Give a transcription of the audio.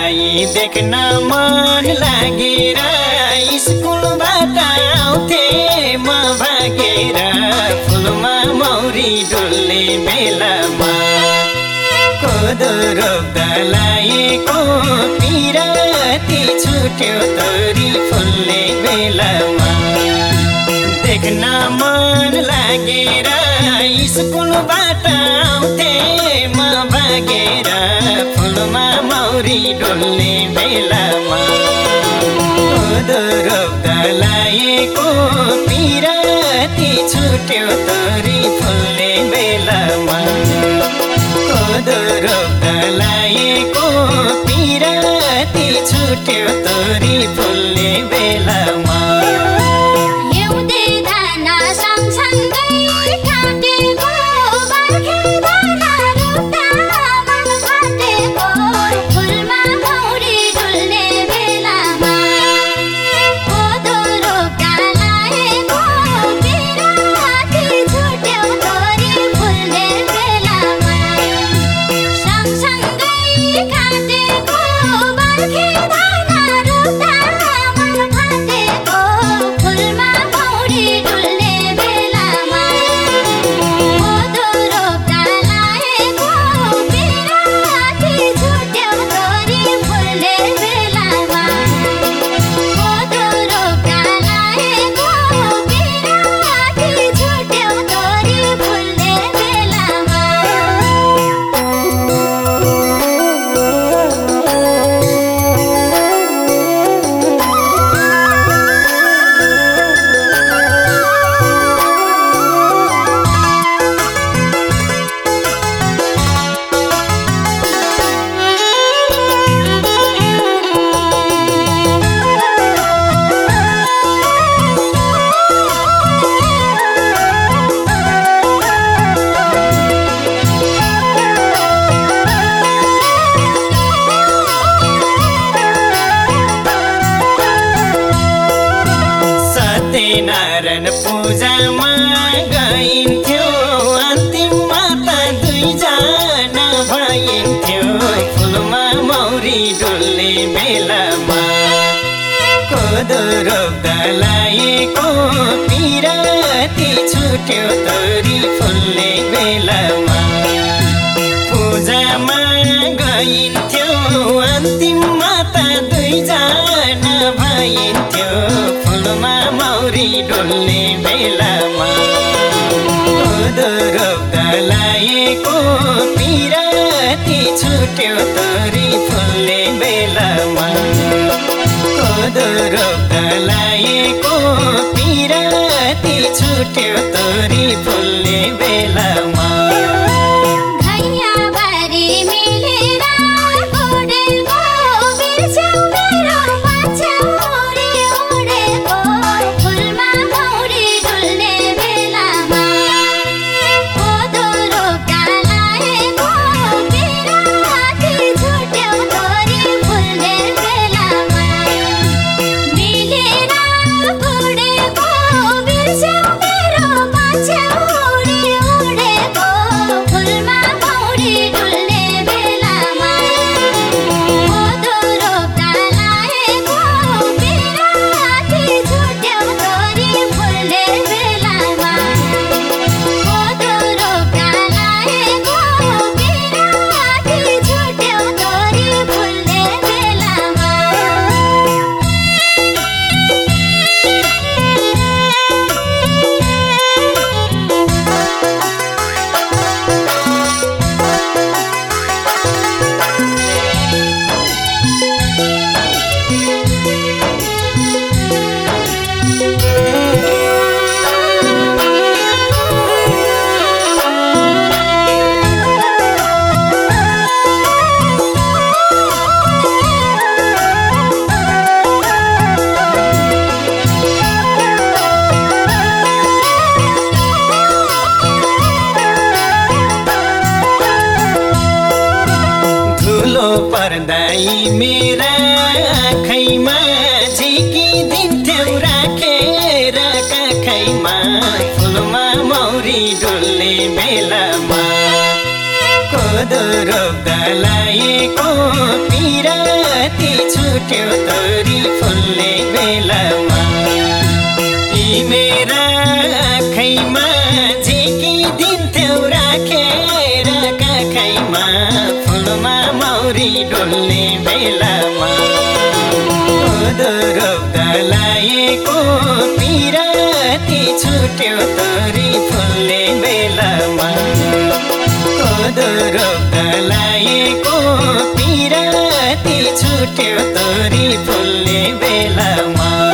रोप्दालाई देख्न मन लागेर स्कुलबाट आउँथे म भागेर फुलमा मौरी डुल्ने बेलामा कोदो रोप्दालाईको पिराती छुट्यो तोरी फुल्ने बेलामा देख्न मन लागेर स्कुलबाट आउँथे म भागेर फुलमा मौरी डुल्ने बेलामा कोदो रोप्दालाईको पिराती छुट्यो तोरी फुल्ने बेलामा कोदो रोप्दालाईको पिराती छुट्यो तोरी फुल्ने बेलामा नारायण पूजामा गइन्थ्यो अन्तिममा त दुईजना भइन्थ्यो फुलमा मौरी डुल्ने बेलामा कोदो रोप्दालाईको पिराती छुट्यो तोरी फुल्ने बेलामा पूजामा गइन्थ्यो अन्तिममा त दुईजना भइन्थ्यो फुलमा मौरी डुल्ने बेलामा कोदो रोप्दालाईको पिराती छुट्यो तोरी फुल्ने बेलामा कोदो रोप्दालाईको पिराती छुट्यो तोरी फुल्ने बेलामा पर्दाई मेरा आँखैमा झिकिदिन्थ्यौ राखेर काखैमा फुलमा मौरी डुल्ने बेलामा कोदो रोप्दा लाएको पिराती छुट्यो तोरी फुल्ने बेलामा यी मेरा आँखैमा झिकिदिन्थ्यौ राखेर काखैमा फुलमा मौरी डुल्ने बेलामा कोदो रोप्दा लाएको पिराती छुट्यो तोरी फुल्ने बेलामा कोदो रोप्दा लाएको पिराती छुट्यो तोरी फुल्ने बेलामा